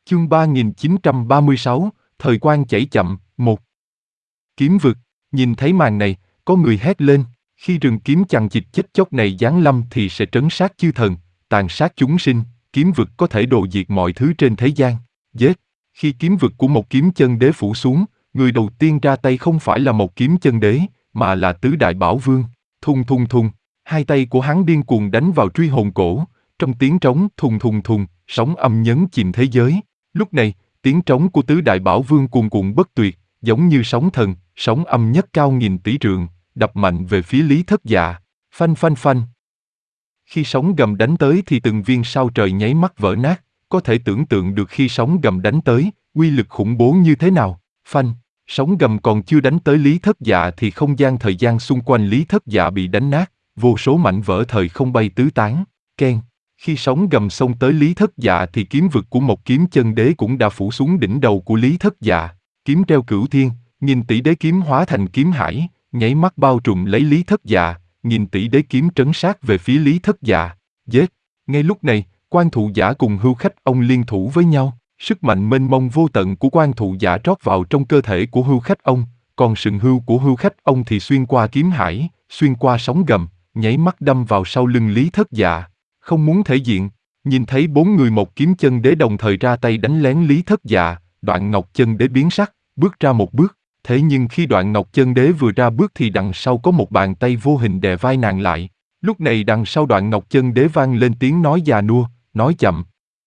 Chương 3936, Thời quan chảy chậm, 1. Kiếm vực, nhìn thấy màn này, có người hét lên, khi rừng kiếm chằng chịt chết chóc này giáng lâm thì sẽ trấn sát chư thần, tàn sát chúng sinh, kiếm vực có thể đồ diệt mọi thứ trên thế gian. Giết, khi kiếm vực của một kiếm chân đế phủ xuống, người đầu tiên ra tay không phải là một kiếm chân đế, mà là tứ đại bảo vương. Thùng thùng thùng, hai tay của hắn điên cuồng đánh vào truy hồn cổ, trong tiếng trống thùng thùng thùng, sóng âm nhấn chìm thế giới. Lúc này, tiếng trống của tứ đại bảo vương cuồn cuộn bất tuyệt, giống như sóng thần, sóng âm nhất cao nghìn tỷ trượng, đập mạnh về phía Lý Thất Dạ. Phanh phanh phanh. Khi sóng gầm đánh tới thì từng viên sao trời nháy mắt vỡ nát, có thể tưởng tượng được khi sóng gầm đánh tới, uy lực khủng bố như thế nào. Phanh, sóng gầm còn chưa đánh tới Lý Thất Dạ thì không gian thời gian xung quanh Lý Thất Dạ bị đánh nát, vô số mảnh vỡ thời không bay tứ tán. Keng. Khi sóng gầm xông tới Lý Thất Dạ thì kiếm vực của một kiếm chân đế cũng đã phủ xuống đỉnh đầu của Lý Thất Dạ. Kiếm treo cửu thiên, nghìn tỷ đế kiếm hóa thành kiếm hải, nháy mắt bao trùm lấy Lý Thất Dạ, nghìn tỷ đế kiếm trấn sát về phía Lý Thất Dạ. Giết! Ngay lúc này, Quan Thụ Giả cùng Hưu Khách Ông liên thủ với nhau, sức mạnh mênh mông vô tận của Quan Thụ Giả trót vào trong cơ thể của Hưu Khách Ông, còn sừng hưu của Hưu Khách Ông thì xuyên qua kiếm hải, xuyên qua sóng gầm, nháy mắt đâm vào sau lưng Lý Thất Dạ. Không muốn thể diện, nhìn thấy bốn người một kiếm chân đế đồng thời ra tay đánh lén Lý Thất Dạ, Đoạn Ngọc Chân Đế biến sắc, bước ra một bước. Thế nhưng khi Đoạn Ngọc Chân Đế vừa ra bước thì đằng sau có một bàn tay vô hình đè vai nàng lại. Lúc này đằng sau Đoạn Ngọc Chân Đế vang lên tiếng nói già nua, nói chậm.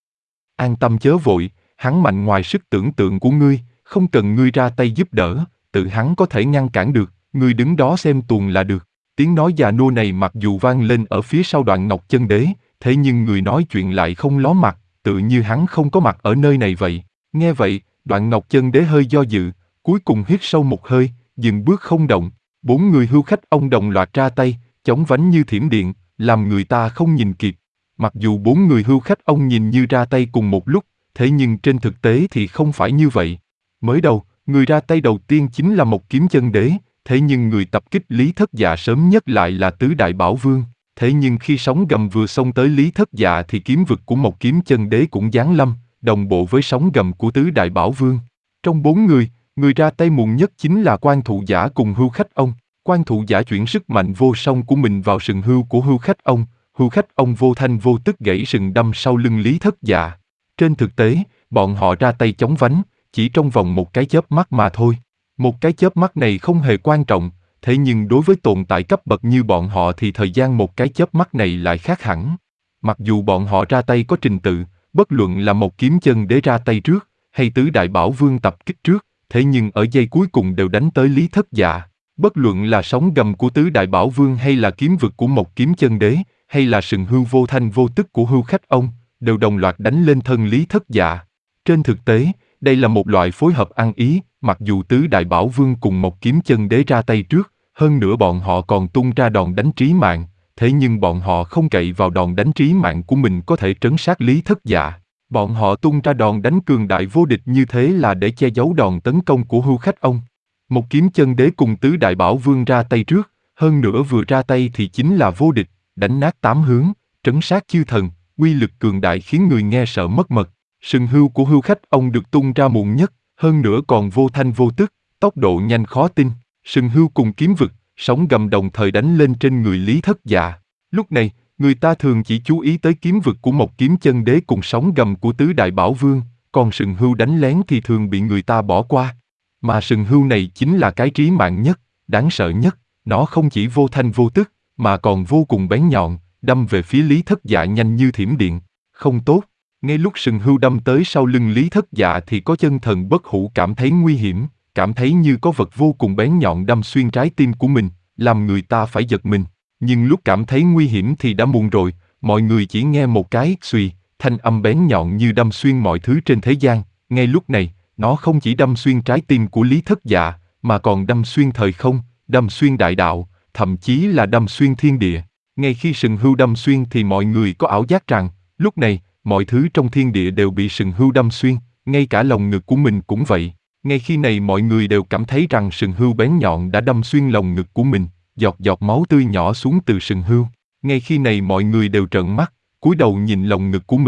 An tâm chớ vội, hắn mạnh ngoài sức tưởng tượng của ngươi, không cần ngươi ra tay giúp đỡ, tự hắn có thể ngăn cản được, ngươi đứng đó xem tuồng là được. Tiếng nói già nua này mặc dù vang lên ở phía sau Đoạn Ngọc Chân Đế, thế nhưng người nói chuyện lại không ló mặt, tự như hắn không có mặt ở nơi này vậy. Nghe vậy, Đoạn Ngọc Chân Đế hơi do dự, cuối cùng hít sâu một hơi, dừng bước không động. Bốn người Hưu Khách Ông đồng loạt ra tay, chóng vánh như thiểm điện, làm người ta không nhìn kịp. Mặc dù bốn người Hưu Khách Ông nhìn như ra tay cùng một lúc, thế nhưng trên thực tế thì không phải như vậy. Mới đầu, người ra tay đầu tiên chính là một kiếm chân đế, thế nhưng người tập kích Lý Thất Dạ sớm nhất lại là tứ đại bảo vương. Thế nhưng khi sóng gầm vừa xông tới Lý Thất Dạ thì kiếm vực của một kiếm chân đế cũng giáng lâm, đồng bộ với sóng gầm của tứ đại bảo vương. Trong bốn người ra tay muộn nhất chính là Quan Thụ Giả cùng Hưu Khách Ông. Quan Thụ Giả chuyển sức mạnh vô song của mình vào sừng hưu của Hưu Khách Ông, Hưu Khách Ông vô thanh vô tức gãy sừng đâm sau lưng Lý Thất Dạ. Trên thực tế, bọn họ ra tay chóng vánh, chỉ trong vòng một cái chớp mắt mà thôi. Một cái chớp mắt này không hề quan trọng, thế nhưng đối với tồn tại cấp bậc như bọn họ thì thời gian một cái chớp mắt này lại khác hẳn. Mặc dù bọn họ ra tay có trình tự, bất luận là một kiếm chân đế ra tay trước, hay tứ đại bảo vương tập kích trước, thế nhưng ở giây cuối cùng đều đánh tới Lý Thất Dạ. Bất luận là sóng gầm của tứ đại bảo vương hay là kiếm vực của một kiếm chân đế, hay là sừng hưu vô thanh vô tức của Hưu Khách Ông, đều đồng loạt đánh lên thân Lý Thất Dạ. Trên thực tế, đây là một loại phối hợp ăn ý, mặc dù tứ đại bảo vương cùng một kiếm chân đế ra tay trước, hơn nữa bọn họ còn tung ra đòn đánh trí mạng, thế nhưng bọn họ không cậy vào đòn đánh trí mạng của mình có thể trấn sát Lý Thất Dạ. Bọn họ tung ra đòn đánh cường đại vô địch như thế là để che giấu đòn tấn công của Hưu Khách Ông. Một kiếm chân đế cùng tứ đại bảo vương ra tay trước, hơn nữa vừa ra tay thì chính là vô địch, đánh nát tám hướng, trấn sát chư thần, uy lực cường đại khiến người nghe sợ mất mật. Sừng hưu của Hưu Khách Ông được tung ra muộn nhất, hơn nữa còn vô thanh vô tức, tốc độ nhanh khó tin. Sừng hưu cùng kiếm vực, sóng gầm đồng thời đánh lên trên người Lý Thất Dạ. Lúc này, người ta thường chỉ chú ý tới kiếm vực của một kiếm chân đế cùng sóng gầm của tứ đại bảo vương, còn sừng hưu đánh lén thì thường bị người ta bỏ qua. Mà sừng hưu này chính là cái trí mạng nhất, đáng sợ nhất, nó không chỉ vô thanh vô tức, mà còn vô cùng bén nhọn, đâm về phía Lý Thất Dạ nhanh như thiểm điện. Không tốt, ngay lúc sừng hưu đâm tới sau lưng Lý Thất Dạ thì có chân thần bất hủ cảm thấy nguy hiểm, cảm thấy như có vật vô cùng bén nhọn đâm xuyên trái tim của mình, làm người ta phải giật mình. Nhưng lúc cảm thấy nguy hiểm thì đã muộn rồi, mọi người chỉ nghe một cái xuy, thanh âm bén nhọn như đâm xuyên mọi thứ trên thế gian. Ngay lúc này, nó không chỉ đâm xuyên trái tim của Lý Thất Dạ, mà còn đâm xuyên thời không, đâm xuyên đại đạo, thậm chí là đâm xuyên thiên địa. Ngay khi sừng hưu đâm xuyên thì mọi người có ảo giác rằng, lúc này, mọi thứ trong thiên địa đều bị sừng hưu đâm xuyên, ngay cả lồng ngực của mình cũng vậy. Ngay khi này mọi người đều cảm thấy rằng sừng hưu bén nhọn đã đâm xuyên lồng ngực của mình, giọt giọt máu tươi nhỏ xuống từ sừng hưu. Ngay khi này mọi người đều trợn mắt, cúi đầu nhìn lồng ngực của mình,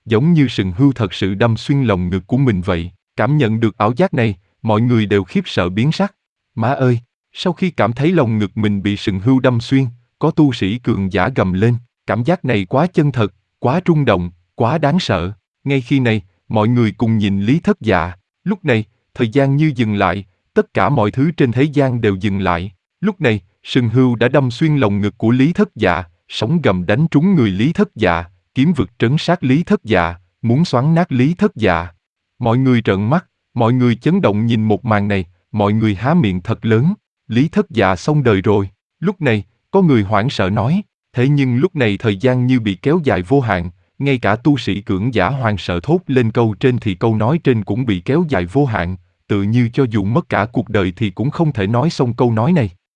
giống như sừng hươu thật sự đâm xuyên lồng ngực của mình vậy. Cảm nhận được ảo giác này, mọi người đều khiếp sợ biến sắc. Má ơi! Sau khi cảm thấy lồng ngực mình bị sừng hươu đâm xuyên, có tu sĩ cường giả gầm lên, cảm giác này quá chân thật, quá rung động, quá đáng sợ. Ngay khi này, mọi người cùng nhìn Lý Thất Dạ. Lúc này, thời gian như dừng lại, tất cả mọi thứ trên thế gian đều dừng lại. Lúc này, sừng hươu đã đâm xuyên lồng ngực của Lý Thất Dạ, sóng gầm đánh trúng người Lý Thất Dạ, kiếm vực trấn sát Lý Thất Dạ, muốn xoắn nát Lý Thất Dạ. Mọi người trợn mắt, mọi người chấn động nhìn một màn này, mọi người há miệng thật lớn. Lý Thất Dạ xong đời rồi. Lúc này, có người hoảng sợ nói, thế nhưng lúc này thời gian như bị kéo dài vô hạn, ngay cả tu sĩ cưỡng giả hoàng sợ thốt lên câu trên thì câu nói trên cũng bị kéo dài vô hạn, tự như cho dù mất cả cuộc đời thì cũng không thể nói xong câu nói này.